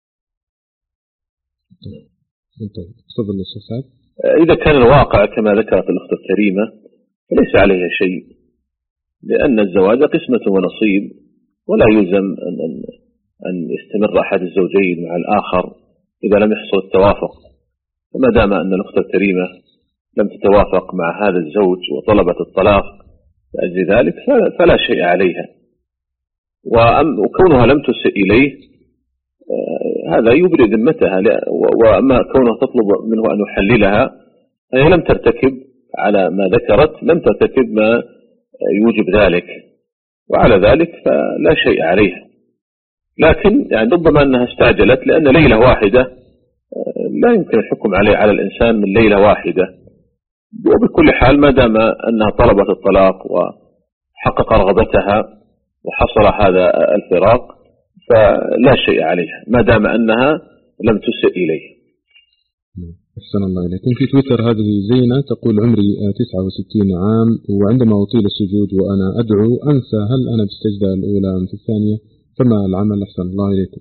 تفضل الشيخ سعد. إذا كان الواقع كما ذكرت الأخت الكريمة فليس عليها شيء، لأن الزواج قسمة ونصيب، ولا يلزم أن أن أن يستمر أحد الزوجين مع الآخر إذا لم يحصل التوافق. فما دام أن الأخت الكريمة لم تتوافق مع هذا الزوج وطلبت الطلاق لأجل ذلك فلا شيء عليها. وكونها لم تسئ إليه هذا يبرئ ذمتها. وأما كونه تطلب منه أن يحللها، هي لم ترتكب على ما ذكرت، لم ترتكب ما يوجب ذلك، وعلى ذلك فلا شيء عليها. لكن يعني ربما أنها استعجلت، لأن ليلة واحدة لا يمكن الحكم عليه على الإنسان من ليلة واحدة. وبكل حال ما دام أنها طلبت الطلاق وحقق رغبتها وحصل هذا الفراق فلا شيء عليها، ما دام أنها لم تسئ إليه. أحسن الله إليكم. في تويتر هذه زينة تقول: عمري تسعة وستين عام، وعندما أطيل السجود وأنا أدعو أنسى هل أنا في السجدة الأولى أم في الثانية، فما العمل؟ أحسن الله إليكم.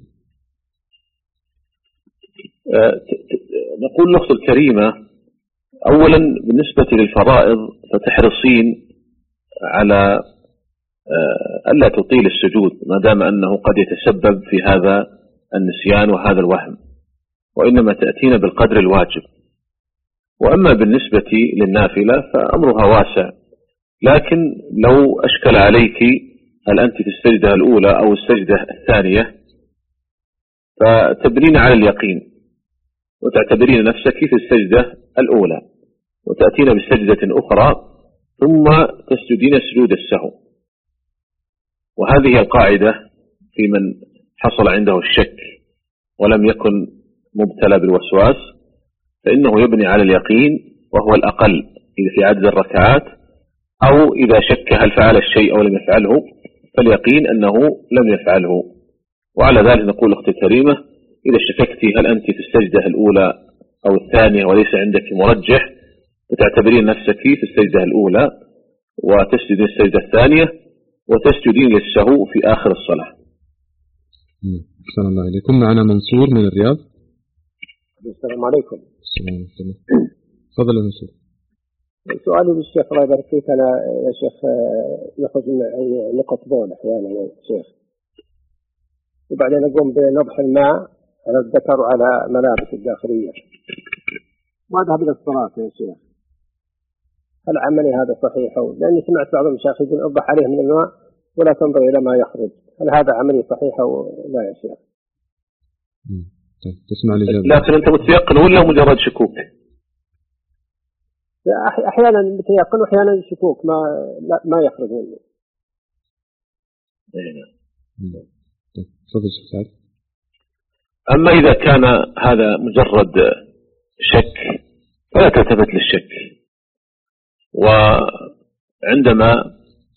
نقول الأخت الكريمة: أولا بالنسبة للفرائض فتحرصين على ألا تطيل السجود ما دام أنه قد يتسبب في هذا النسيان وهذا الوهم، وإنما تأتين بالقدر الواجب. وأما بالنسبة للنافلة فأمرها واسع، لكن لو أشكل عليك هل أنت في السجدة الأولى أو السجدة الثانية فتبنين على اليقين وتعتبرين نفسك في السجدة الأولى وتأتين بسجدة أخرى ثم تسجدين سجود السهو. وهذه القاعدة في من حصل عنده الشك ولم يكن مبتلى بالوسواس، فإنه يبني على اليقين وهو الأقل إذا في عدد الركعات، أو إذا شك هل فعل الشيء أو لم يفعله فاليقين أنه لم يفعله. وعلى ذلك نقول أختي الكريمة: إذا شككتي هل أنت في السجدة الأولى أو الثانية وليس عندك مرجح، وتعتبرين نفسك في السجدة الأولى وتسجدين السجدة الثانية وتسجدين للسهو في آخر الصلاة. السلام الله عليكم. معنا منصور من الرياض. السلام عليكم. السلام عليكم. تفضل يا منصور. سؤالي للشيخ الله يبارك فيك: أنا يا شيخ نخرج من نقط بول أحيانا يا شيخ، وبعدين أقوم بنضح الماء على الذكر وعلى ملابس الداخلية ما أذهب إلى الصلاة يا شيخ، هل عملي هذا صحيح؟ لأني سمعت بعض المشايخ يقول أضح عليه من الماء ولا تنظر إلى ما يخرج، هل هذا عملي صحيح أو لا يا شيخ؟ تسمع الإجابة. لكن أنت متيقن ولا مجرد شكوك؟ أحيانا متيقن وأحيانا شكوك ما لا ما يخرج منه. تفضل شيخ سعد. أما إذا كان هذا مجرد شك فلا تلتفت للشك، وعندما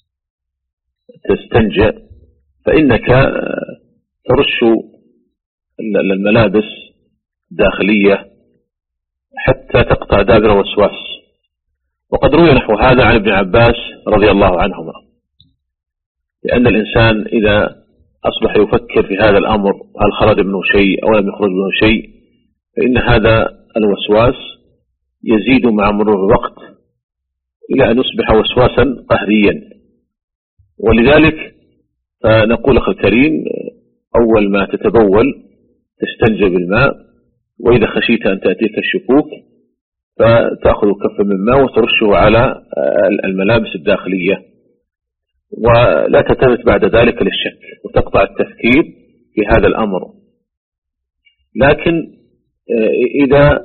تستنجئ فإنك ترش الملابس داخلية حتى تقطع دابر وسواس. وقد روي نحو هذا عن ابن عباس رضي الله عنهما، لأن الإنسان إذا أصبح يفكر في هذا الأمر هل خرج منه شيء أو لم يخرج منه شيء فإن هذا الوسواس يزيد مع مرور الوقت إلى أن يصبح وسواسا قهريا. ولذلك فنقول أخي الكريم: أول ما تتبول تستنجى بالماء، وإذا خشيت أن تأتيك الشكوك فتأخذ كفا من ماء وترشه على الملابس الداخلية، ولا تلتفت بعد ذلك للشك وتقطع التفكير في هذا الأمر. لكن إذا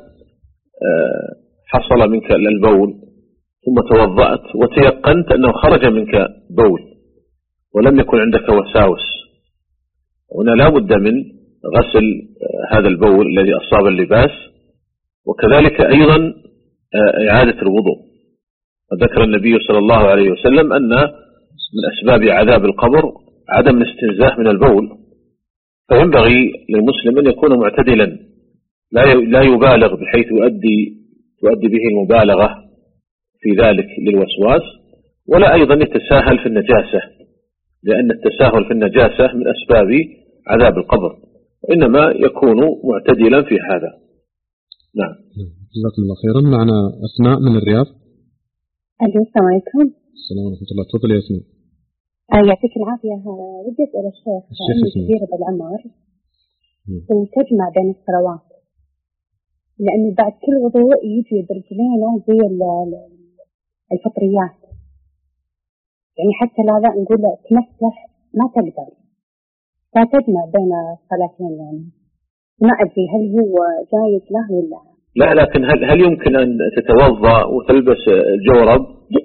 حصل منك البول ثم توضأت وتيقنت أنه خرج منك بول ولم يكن عندك وساوس، هنا لا بد من غسل هذا البول الذي أصاب اللباس، وكذلك أيضا إعادة الوضوء. وذكر النبي صلى الله عليه وسلم أن من أسباب عذاب القبر عدم الاستنزاه من البول، فينبغي للمسلم أن يكون معتدلا لا يبالغ بحيث يؤدي تؤدي به المبالغة في ذلك للوسواس، ولا أيضا يتساهل في النجاسة، لأن التساهل في النجاسة من أسباب عذاب القبر، وإنما يكون معتدلا في هذا. نعم. جزاكم الله خيرا. معنا أسماء من الرياض. السلام عليكم. السلام ورحمة الله. تفضل يا أسماء. يعطيك العافية. ودي أسأل الشيخ أمي كبيرة بالعمر وتجمع بين الصلوات، لأنه بعد كل وضوء يجي برجلينا زي الفطريات، يعني حتى لا نقول تمسح ما تقدر، فتجمع بين الصلاتين يعني ما أدري هل هو جايز له ولا لا، لكن هل هل يمكن أن تتوضأ وتلبس الجورب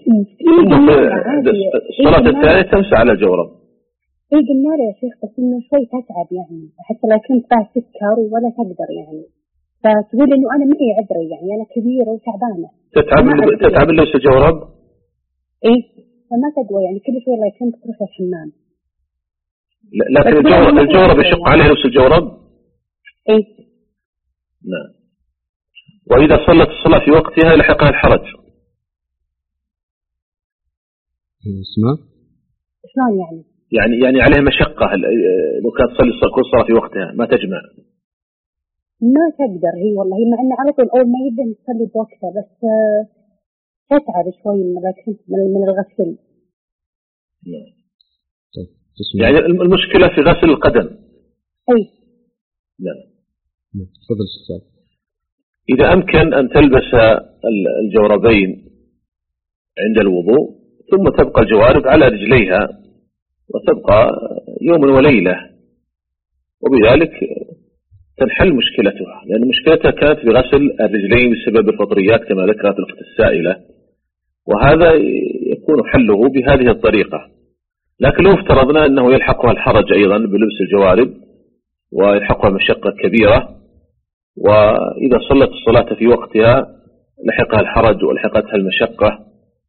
الصلاة الثانية تمسح على الجورب؟ إيه قلنا له يا شيخ، بس إنه شوي تتعب يعني، حتى لو كنت بعد سكر ولا تقدر يعني، فتقول إنه أنا معي عذري يعني، أنا كبيرة وتعبانة. تتعب تتعب لبس الجورب؟ إيه فما تقوى يعني، كل شوي الله كنت تروح الحمام. لكن الجورب الجورب يشق عليه لبس الجورب؟ إيه نعم. وإذا صلت الصلاة في وقتها لحقها الحرج. اسمع. شلون يعني؟ يعني يعني عليه مشقة لو كانت تصلي كل صلاة في وقتها ما تجمع. ما تقدر هي والله، مع إنه على طول أول ما يبدأ نصلي بوقتها، بس تتعب شوي من من الغسل. يعني المشكلة في غسل القدم. أي. نعم. تفضل استاذ. إذا أمكن أن تلبس الجوربين عند الوضوء ثم تبقى الجوارب على رجليها وتبقى يوم وليلة، وبذلك تنحل مشكلتها، لأن مشكلتها كانت بغسل الرجلين بسبب الفطريات كما ذكرت الأخت السائلة، وهذا يكون حله بهذه الطريقة. لكن لو افترضنا أنه يلحقها الحرج أيضا بلبس الجوارب ويلحقها مشقة كبيرة، وإذا صلت الصلاة في وقتها لحقها الحرج ولحقتها المشقة،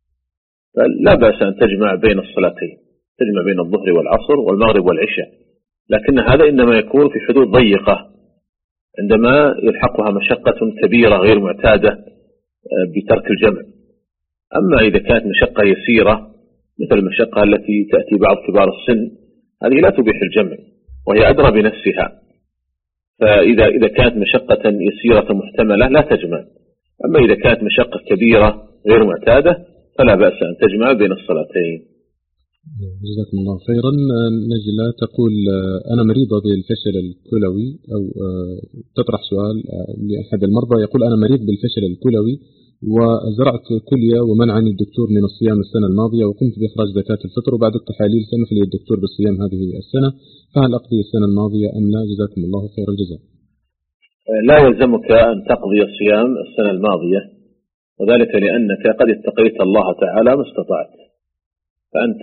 فلا بأس أن تجمع بين الصلاتين، تجمع بين الظهر والعصر والمغرب والعشاء، لكن هذا إنما يكون في حدود ضيقة عندما يلحقها مشقة كبيرة غير معتادة بترك الجمع. أما إذا كانت مشقة يسيرة مثل المشقة التي تأتي بعض كبار السن، هذه لا تبيح الجمع وهي أدرى بنفسها، فإذا إذا كانت مشقة يسيرة محتملة لا تجمع. أما إذا كانت مشقة كبيرة غير معتادة فلا بأس أن تجمع بين الصلاتين. جزاكم الله خيرا. نجلة تقول أنا مريضة بالفشل الكلوي، أو تطرح سؤال لأحد المرضى يقول أنا مريض بالفشل الكلوي وزرعت كلية ومنعني الدكتور من الصيام السنة الماضية، وقمت بإخراج زكاة الفطر، وبعد التحاليل سمح لي الدكتور بالصيام هذه السنة، فهل أقضي السنة الماضية أم لا؟ جزاكم الله خير الجزاء. لا يلزمك أن تقضي الصيام السنة الماضية، وذلك لأنك قد اتقيت الله تعالى ما استطعت، فأنت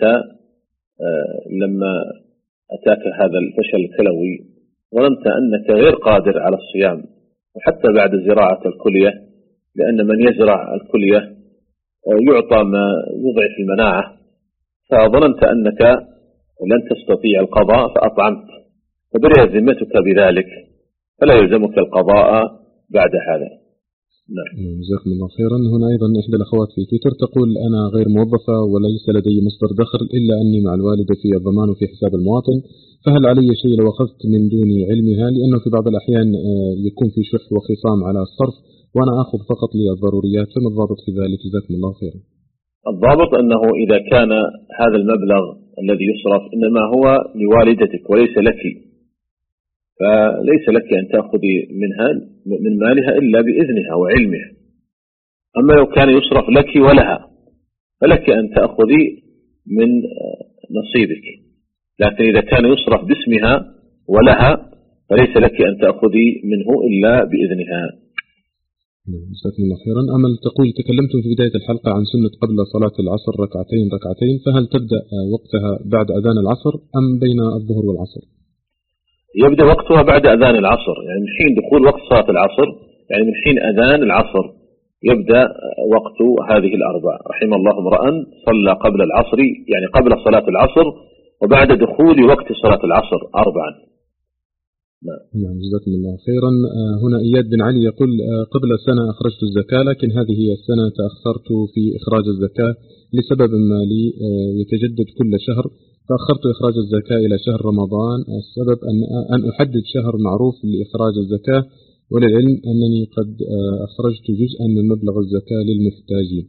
لما أتاك هذا الفشل الكلوي ظننت أنك غير قادر على الصيام، وحتى بعد زراعة الكلية، لأن من يزرع الكلية يعطى ما يضعف المناعة، فظننت أنك لن تستطيع القضاء فأطعمت، فبرئت ذمتك بذلك، فلا يلزمك القضاء بعد هذا. نعم. جزاكم الله خيرا. هنا أيضا إحدى الأخوات في تويتر تقول أنا غير موظفة وليس لدي مصدر دخل إلا أني مع الوالدة في الضمان وفي حساب المواطن، فهل علي شيء لو أخذت من دون علمها؟ لأنه في بعض الأحيان يكون في شح وخصام على الصرف وأنا أخذ فقط للضروريات، فما الضابط في ذلك؟ جزاكم الله خيرا. الضابط أنه إذا كان هذا المبلغ الذي يصرف إنما هو لوالدتك وليس لك، فليس لك أن تأخذي منها من مالها إلا بإذنها وعلمها. أما لو كان يصرف لك ولها فلك أن تأخذي من نصيبك، لكن إذا كان يصرف باسمها ولها فليس لك أن تأخذي منه إلا بإذنها. جزاكم الله خيرا. أمل تقول تكلمتم في بداية الحلقة عن سنة قبل صلاة العصر ركعتين ركعتين، فهل تبدأ وقتها بعد أذان العصر أم بين الظهر والعصر؟ يبدأ وقتها بعد أذان العصر، يعني من حين دخول وقت صلاة العصر، يعني من حين أذان العصر يبدأ وقت هذه الأربع. رحم الله امرأ صلى قبل العصر، يعني قبل صلاة العصر وبعد دخول وقت صلاة العصر أربعا. نعم. جزاكم الله خيرا. هنا إياد بن علي يقول قبل سنة أخرجت الزكاة، لكن هذه السنة تأخرت في إخراج الزكاة لسبب مالي يتجدد كل شهر، فأخرت إخراج الزكاة إلى شهر رمضان. السبب أن أن أحدد شهر معروف لإخراج الزكاة، وللعلم أنني قد أخرجت جزءا من مبلغ الزكاة للمحتاجين.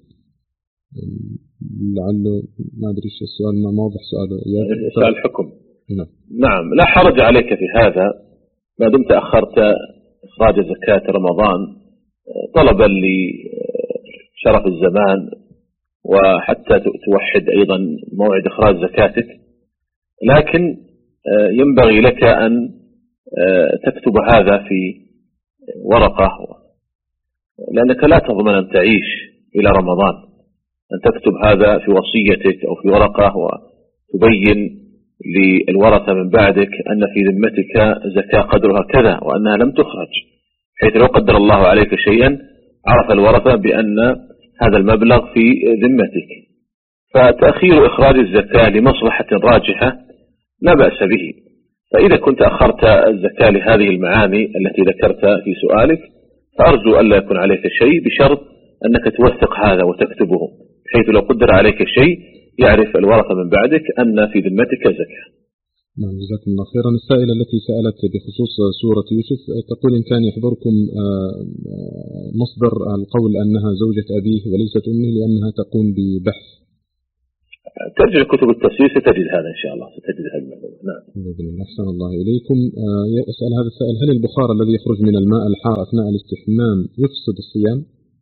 لعله ما أدري إيش السؤال، ما واضح سؤاله. سؤال الحكم. نعم. نعم، لا حرج عليك في هذا ما دمت أخرت إخراج زكاة رمضان طلبا لشرف الزمان، وحتى توحد أيضا موعد إخراج زكاتك، لكن ينبغي لك أن تكتب هذا في ورقة، لأنك لا تضمن أن تعيش إلى رمضان، أن تكتب هذا في وصيتك أو في ورقة وتبين للورثة من بعدك أن في ذمتك زكاة قدرها كذا وأنها لم تخرج، حيث لو قدر الله عليك شيئا عرف الورثة بأن هذا المبلغ في ذمتك. فتأخير إخراج الزكاة لمصلحة راجحة لا بأس به. فإذا كنت أخرت الزكاة لهذه المعاني التي ذكرت في سؤالك فأرجو ألا يكون عليك شيء، بشرط أنك توثق هذا وتكتبه، بحيث لو قدر عليك شيء يعرف الورثة من بعدك أن في ذمتك زكاة. نعم، جزاكم الله خيرا. السائلة التي سألت بخصوص سورة يوسف تقول إن كان يحضركم مصدر القول أنها زوجة أبيه وليست أمه لأنها تقوم ببحث. ترجع كتب التفسير ستجد هذا إن شاء الله، ستجد هذا المعلومة. نعم. أحسن الله إليكم. يسأل هذا السائل: هل البخار الذي يخرج من الماء الحار أثناء الاستحمام يفسد الصيام؟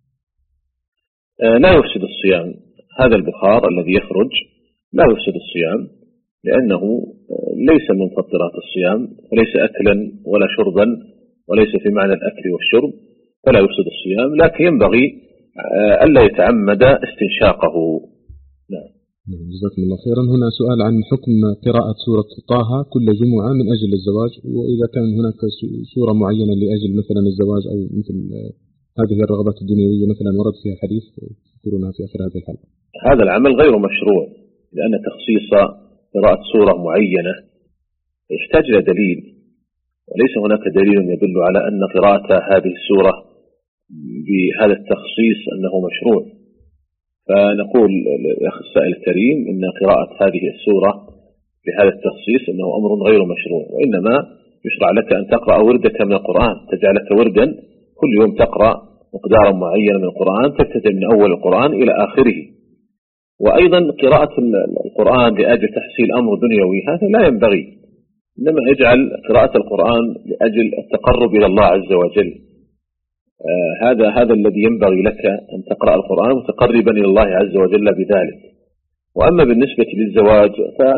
لا يفسد الصيام. هذا البخار الذي يخرج لا يفسد الصيام، لأنه ليس من مفطرات الصيام، وليس أكلا ولا شربا، وليس في معنى الأكل والشرب، فلا يفسد الصيام، لكن ينبغي ألا يتعمد استنشاقه. نعم. جزاكم الله خيرا. هنا سؤال عن حكم قراءة سورة طه كل جمعة من أجل الزواج، وإذا كان هناك سورة معينة لأجل مثلا الزواج أو مثل هذه الرغبات الدنيوية مثلا ورد فيها حديث تذكرونها في آخر هذه الحلقة. هذا العمل غير مشروع، لأن تخصيص قراءة سورة معينة يحتاج إلى دليل، وليس هناك دليل يدل على أن قراءة هذه السورة بهذا التخصيص أنه مشروع. فنقول للأخ السائل الكريم إن قراءة هذه السورة بهذا التخصيص أنه أمر غير مشروع، وإنما يشرع لك أن تقرأ وردك من القرآن، تجعلك وردا كل يوم تقرأ مقدارا معينا من القرآن، تبتدئ من أول القرآن إلى آخره. وأيضا قراءة القرآن لأجل تحصيل أمر دنيوي هذا لا ينبغي، إنما اجعل قراءة القرآن لأجل التقرب إلى الله عز وجل. آه هذا هذا الذي ينبغي لك أن تقرأ القرآن متقربا إلى الله عز وجل بذلك. وأما بالنسبة للزواج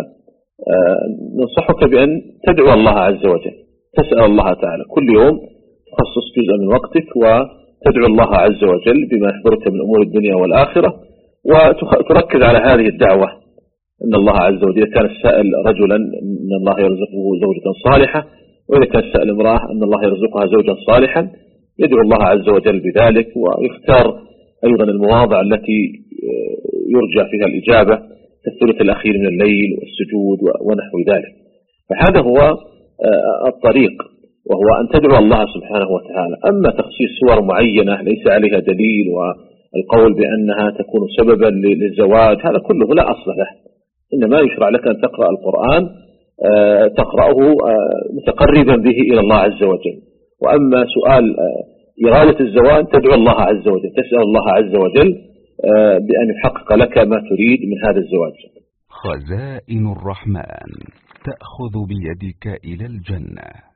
فننصحك بأن تدعو الله عز وجل، تسأل الله تعالى كل يوم، تخصص جزء من وقتك وتدعو الله عز وجل بما يحضرك من أمور الدنيا والآخرة، وتركز على هذه الدعوة أن الله عز وجل كان السائل رجلا أن الله يرزقه زوجة صالحة، وإذا كان السائل امرأة أن الله يرزقها زوجا صالحا، يدعو الله عز وجل بذلك، ويختار أيضا المواضع التي يرجع فيها الإجابة كالثلث الأخير من الليل والسجود ونحو ذلك. فهذا هو الطريق، وهو أن تدعو الله سبحانه وتعالى. أما تخصيص سور معينة ليس عليها دليل والقول بأنها تكون سببا للزواج هذا كله لا أصل له، إنما يشرع لك أن تقرأ القرآن تقرأه متقربا به إلى الله عز وجل. وأما سؤال إرادة الزواج تدعو الله عز وجل، تسأل الله عز وجل بأن يحقق لك ما تريد من هذا الزواج. خزائن الرحمن تأخذ بيدك إلى الجنة.